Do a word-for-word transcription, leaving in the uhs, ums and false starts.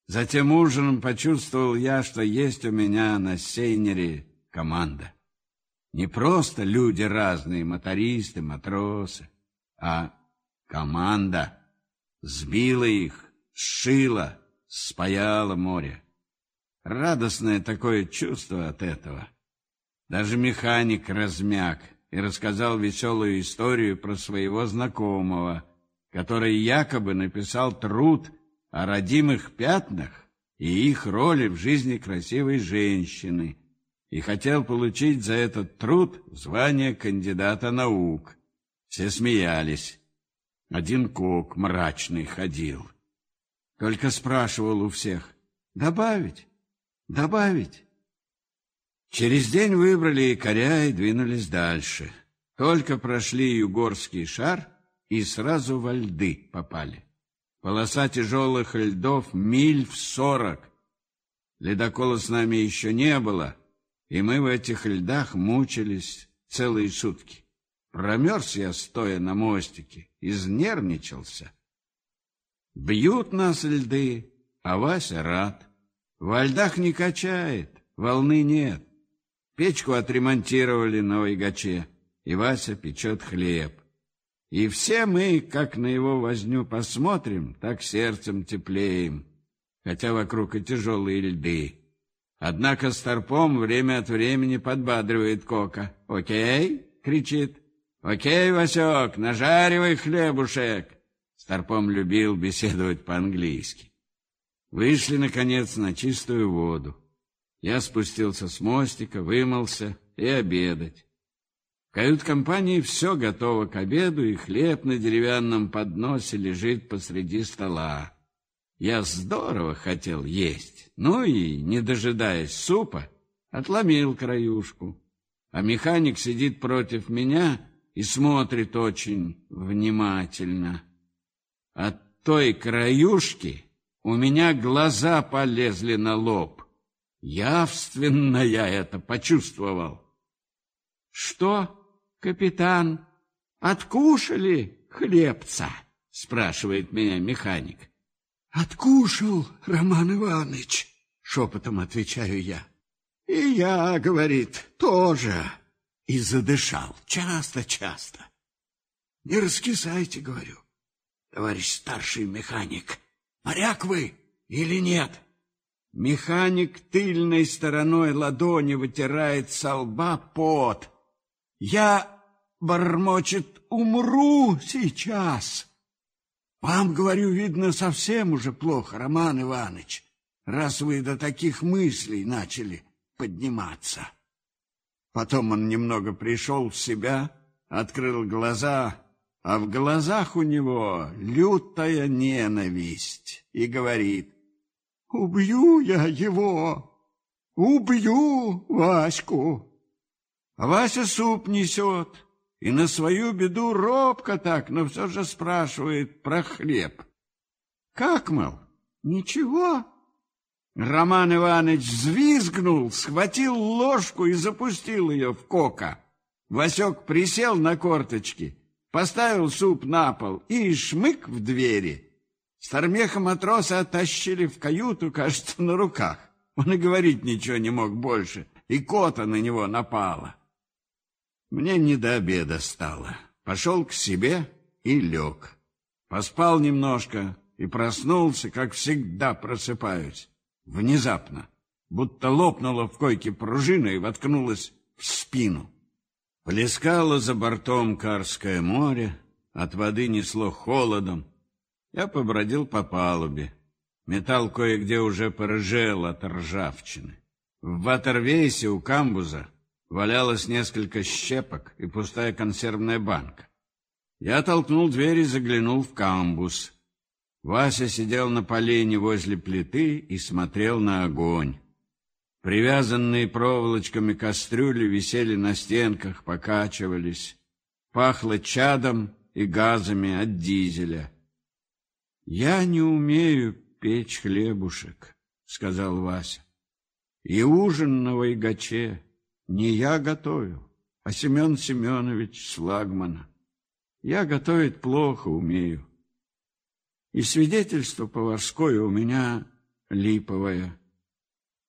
За тем ужином почувствовал я, что есть у меня на сейнере команда. Не просто люди разные, мотористы, матросы, а команда. Сбила их, сшила, спаяла море. Радостное такое чувство от этого. Даже механик размяк и рассказал веселую историю про своего знакомого, который якобы написал труд о родимых пятнах и их роли в жизни красивой женщины, и хотел получить за этот труд звание кандидата наук. Все смеялись. Один кок мрачный ходил. Только спрашивал у всех: добавить? Добавить? Через день выбрали якоря и двинулись дальше. Только прошли Югорский шар и сразу во льды попали. Полоса тяжелых льдов миль в сорок. Ледокола с нами еще не было, и мы в этих льдах мучились целые сутки. Промерз я, стоя на мостике, изнервничался. Бьют нас льды, а Вася рад. Во льдах не качает, волны нет. Печку отремонтировали на Вайгаче, и Вася печет хлеб. И все мы, как на его возню посмотрим, так сердцем теплеем, хотя вокруг и тяжелые льды. Однако Старпом время от времени подбадривает Кока. «Окей?» — кричит. «Окей, Васек, нажаривай хлебушек!» Старпом любил беседовать по-английски. Вышли, наконец, на чистую воду. Я спустился с мостика, вымылся и обедать. В кают-компании все готово к обеду, и хлеб на деревянном подносе лежит посреди стола. Я здорово хотел есть, ну и, не дожидаясь супа, отломил краюшку. А механик сидит против меня и смотрит очень внимательно. От той краюшки у меня глаза полезли на лоб. Явственно я это почувствовал. — Что, капитан, откушали хлебца? — спрашивает меня механик. — Откушал, Роман Иванович, — шепотом отвечаю я. — И я, — говорит, — тоже. И задышал часто-часто. — Не раскисайте, — говорю, — товарищ старший механик, моряк вы или нет? Механик тыльной стороной ладони вытирает со лба пот. Я, бормочет, умру сейчас. Вам, говорю, видно, совсем уже плохо, Роман Иванович, раз вы до таких мыслей начали подниматься. Потом он немного пришел в себя, открыл глаза, а в глазах у него лютая ненависть, и говорит: «Убью я его, убью Ваську». А Вася суп несет, и на свою беду робко так, но все же спрашивает про хлеб. «Как, мол, ничего?» Роман Иванович взвизгнул, схватил ложку и запустил ее в Кока. Васек присел на корточки, поставил суп на пол и шмык в двери. Стармеха матроса оттащили в каюту, кажется, на руках. Он и говорить ничего не мог больше, и кота на него напала. Мне не до обеда стало. Пошел к себе и лег. Поспал немножко и проснулся, как всегда просыпаюсь. Внезапно, будто лопнула в койке пружина и воткнулась в спину. Плескало за бортом Карское море, от воды несло холодом. Я побродил по палубе. Металл кое-где уже порыжел от ржавчины. В ватервейсе у камбуза валялось несколько щепок и пустая консервная банка. Я толкнул дверь и заглянул в камбуз. Вася сидел на полене возле плиты и смотрел на огонь. Привязанные проволочками кастрюли висели на стенках, покачивались. Пахло чадом и газами от дизеля. «Я не умею печь хлебушек», — сказал Вася. «И ужин на Вайгаче не я готовил, а Семен Семенович с флагмана. Я готовить плохо умею. И свидетельство поварское у меня липовая,